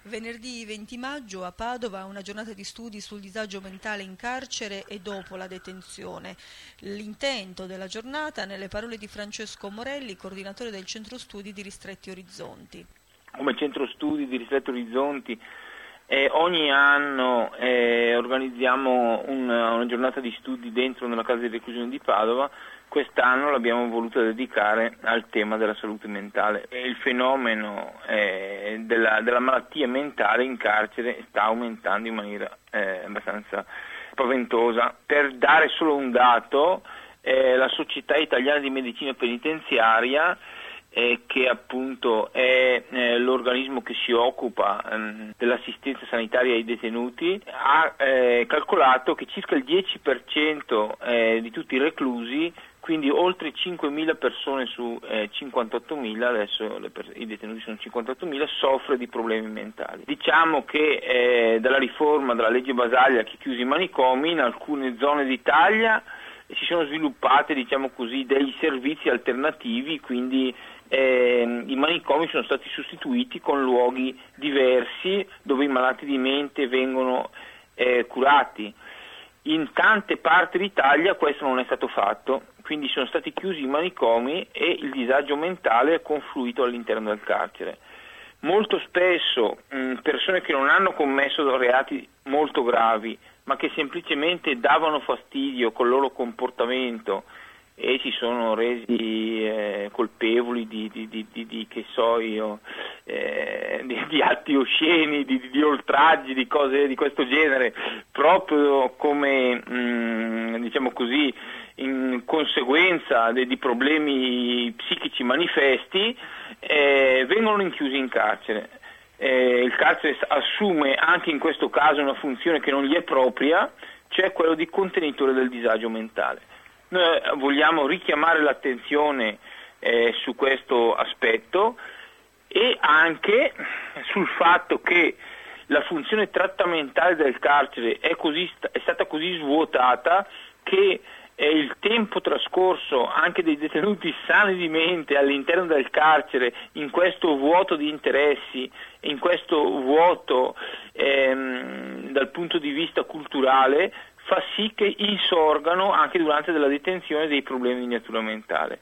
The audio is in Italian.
Venerdì 20 maggio a Padova una giornata di studi sul disagio mentale in carcere e dopo la detenzione. L'intento della giornata, nelle parole di Francesco Morelli, coordinatore del Centro Studi di Ristretti Orizzonti. Come Centro Studi di Ristretti Orizzonti ogni anno organizziamo una giornata di studi dentro nella casa di reclusione di Padova. Quest'anno l'abbiamo voluta dedicare al tema della salute mentale. Il fenomeno della malattia mentale in carcere sta aumentando in maniera abbastanza spaventosa. Per dare solo un dato, la Società Italiana di Medicina Penitenziaria, che appunto è l'organismo che si occupa dell'assistenza sanitaria ai detenuti, ha calcolato che circa il 10% di tutti i reclusi, quindi oltre 5.000 persone su 58.000, adesso i detenuti sono 58.000, soffre di problemi mentali. Diciamo che dalla riforma della legge Basaglia che chiuse i manicomi, in alcune zone d'Italia si sono sviluppate, diciamo così, dei servizi alternativi, quindi i manicomi sono stati sostituiti con luoghi diversi dove i malati di mente vengono curati. In tante parti d'Italia questo non è stato fatto, quindi sono stati chiusi i manicomi e il disagio mentale è confluito all'interno del carcere. Molto spesso persone che non hanno commesso reati molto gravi, ma che semplicemente davano fastidio col loro comportamento e si sono resi colpevoli di atti osceni, di oltraggi, di cose di questo genere, proprio come diciamo così in conseguenza di problemi psichici manifesti, vengono rinchiusi in carcere. Il carcere assume anche in questo caso una funzione che non gli è propria, cioè quello di contenitore del disagio mentale. Noi vogliamo richiamare l'attenzione su questo aspetto e anche sul fatto che la funzione trattamentale del carcere è stata così svuotata che il tempo trascorso anche dei detenuti sani di mente all'interno del carcere, in questo vuoto di interessi, in questo vuoto dal punto di vista culturale, fa sì che insorgano anche durante la detenzione dei problemi di natura mentale.